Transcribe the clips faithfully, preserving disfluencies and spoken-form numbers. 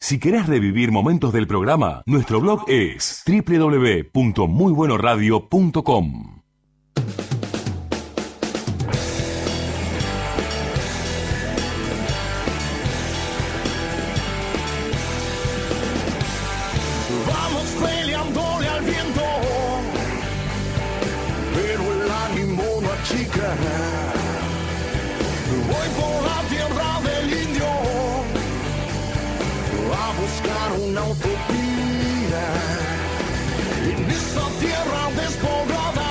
Si querés revivir momentos del programa, nuestro blog es doble u doble u doble u punto muy bueno radio punto com. Voy por la tierra del indio a buscar una utopía en esa tierra despoblada.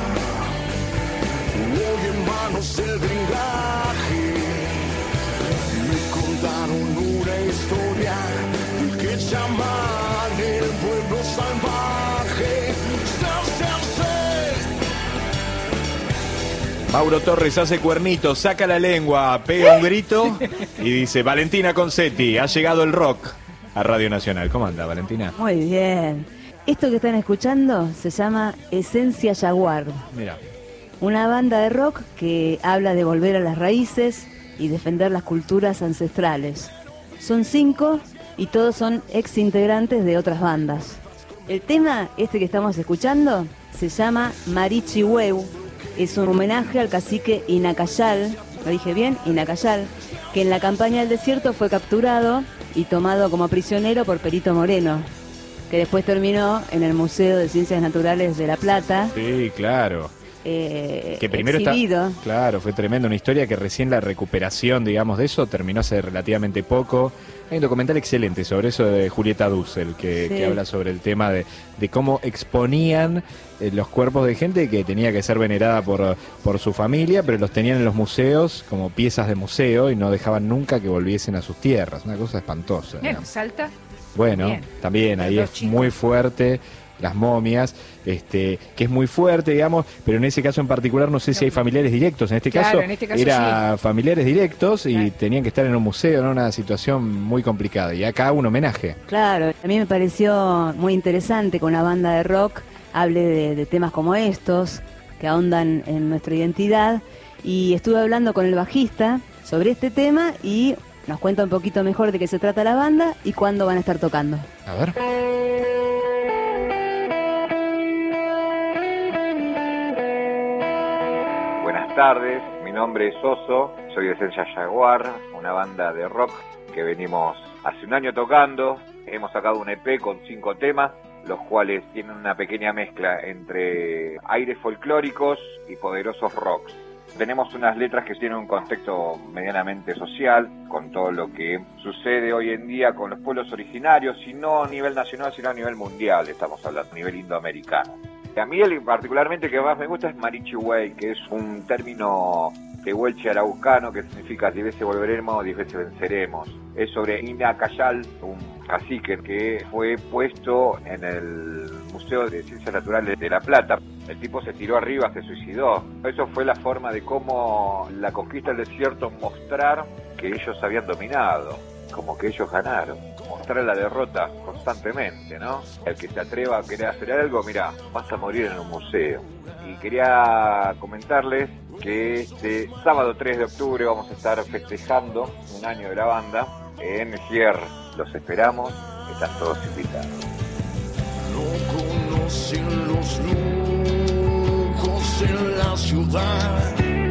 Hoy en manos el blindaje me contaron una historia que llaman el pueblo salvaje. Mauro Torres hace cuernitos, saca la lengua, pega un grito y dice: Valentina Concetti, ha llegado el rock a Radio Nacional. ¿Cómo anda, Valentina? Muy bien. Esto que están escuchando se llama Esencia Jaguar. Mira. Una banda de rock que habla de volver a las raíces y defender las culturas ancestrales. Son cinco y todos son ex integrantes de otras bandas. El tema, este que estamos escuchando, se llama Marichihueu. Es un homenaje al cacique Inacayal, lo dije bien, Inacayal, que en la campaña del desierto fue capturado y tomado como prisionero por Perito Moreno, que después terminó en el Museo de Ciencias Naturales de La Plata. Sí, claro. Eh, que primero exhibido. Está, claro, fue tremendo, una historia que recién la recuperación, digamos, de eso terminó hace relativamente poco. Hay un documental excelente sobre eso de Julieta Dussel, que, sí. que habla sobre el tema de, de cómo exponían eh, los cuerpos de gente que tenía que ser venerada por, por su familia, pero los tenían en los museos como piezas de museo y no dejaban nunca que volviesen a sus tierras. Una cosa espantosa. Bien, Salta. Bueno, Bien. también ahí es chicos. muy fuerte. Las momias, este, que es muy fuerte, digamos, pero en ese caso en particular no sé si hay familiares directos. En este claro, caso, en este caso era sí. familiares directos y claro. tenían que estar en un museo, ¿no? Una situación muy complicada. Y acá un homenaje. Claro, a mí me pareció muy interesante que una banda de rock hable de, de temas como estos, que ahondan en nuestra identidad. Y estuve hablando con el bajista sobre este tema y nos cuenta un poquito mejor de qué se trata la banda y cuándo van a estar tocando. A ver. Buenas tardes, mi nombre es Oso, soy de Esencia Jaguar, una banda de rock que venimos hace un año tocando. Hemos sacado un E P con cinco temas, los cuales tienen una pequeña mezcla entre aires folclóricos y poderosos rocks. Tenemos unas letras que tienen un contexto medianamente social, con todo lo que sucede hoy en día con los pueblos originarios, y no a nivel nacional, sino a nivel mundial, estamos hablando, a nivel indoamericano. A mí el particularmente que más me gusta es Marichihueu, que es un término tehuelche araucano que significa diez veces volveremos, diez veces venceremos. Es sobre Inacayal, un cacique que fue puesto en el Museo de Ciencias Naturales de La Plata. El tipo se tiró arriba, se suicidó. Eso fue la forma de cómo la conquista del desierto mostrar que ellos habían dominado, como que ellos ganaron. Mostrar la derrota constantemente, ¿no? El que se atreva a querer hacer algo, mirá, vas a morir en un museo. Y quería comentarles que este sábado tres de octubre vamos a estar festejando un año de la banda en Gier. Los esperamos, están todos invitados. No conocen los lujos en la ciudad.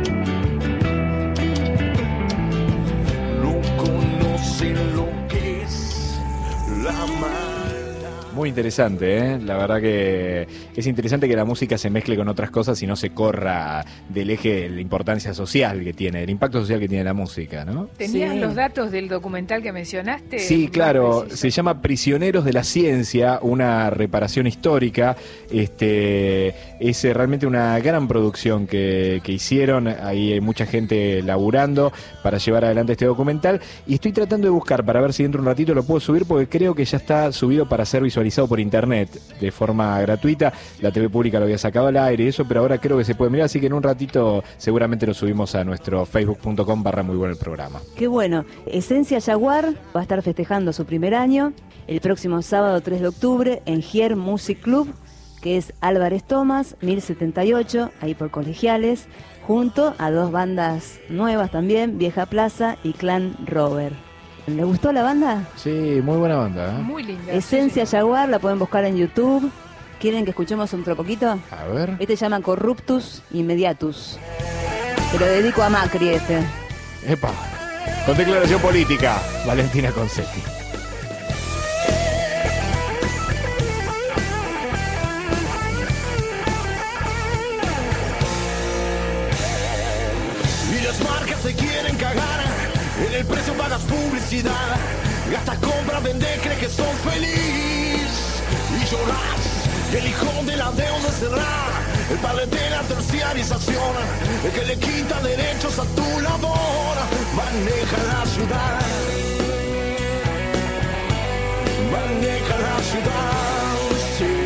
No conocen lo que es la maldad. Muy interesante, ¿eh? La verdad que es interesante que la música se mezcle con otras cosas y no se corra del eje de la importancia social que tiene, el impacto social que tiene la música, ¿no? ¿Tenías Sí. los datos del documental que mencionaste? Sí, Más claro, precisos. se llama Prisioneros de la Ciencia, una reparación histórica. Este, es eh, realmente una gran producción que, que hicieron, ahí hay mucha gente laburando para llevar adelante este documental y estoy tratando de buscar para ver si dentro de un ratito lo puedo subir porque creo que ya está subido para ser visualizado por internet de forma gratuita. La T V pública lo había sacado al aire y eso, pero ahora creo que se puede mirar, así que en un ratito seguramente lo subimos a nuestro facebook punto com barra muy bueno el programa. Qué bueno. Esencia Jaguar va a estar festejando su primer año el próximo sábado tres de octubre en Gier Music Club, que es Álvarez Tomás, mil setenta y ocho, ahí por Colegiales, junto a dos bandas nuevas también, Vieja Plaza y Clan Rover. ¿Les gustó la banda? Sí, muy buena banda. ¿eh? Muy linda. Esencia Jaguar, la pueden buscar en YouTube. ¿Quieren que escuchemos otro poquito? A ver. Este se llama Corruptus Immediatus. Se lo dedico a Macri este. Epa. Con declaración política, Valentina Concetti. Y las marcas se quieren cagar, en el precio pagas publicidad, gastas, compras, vendés, crees que sos feliz y llorás, el hijo de la deuda cerrada, el padre de la terciarización, el que le quita derechos a tu labor, maneja la ciudad, maneja la ciudad, sí.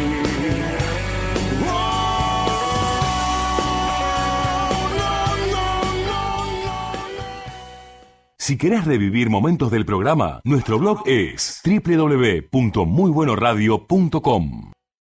Si querés revivir momentos del programa, nuestro blog es doble u doble u doble u punto muy bueno radio punto com.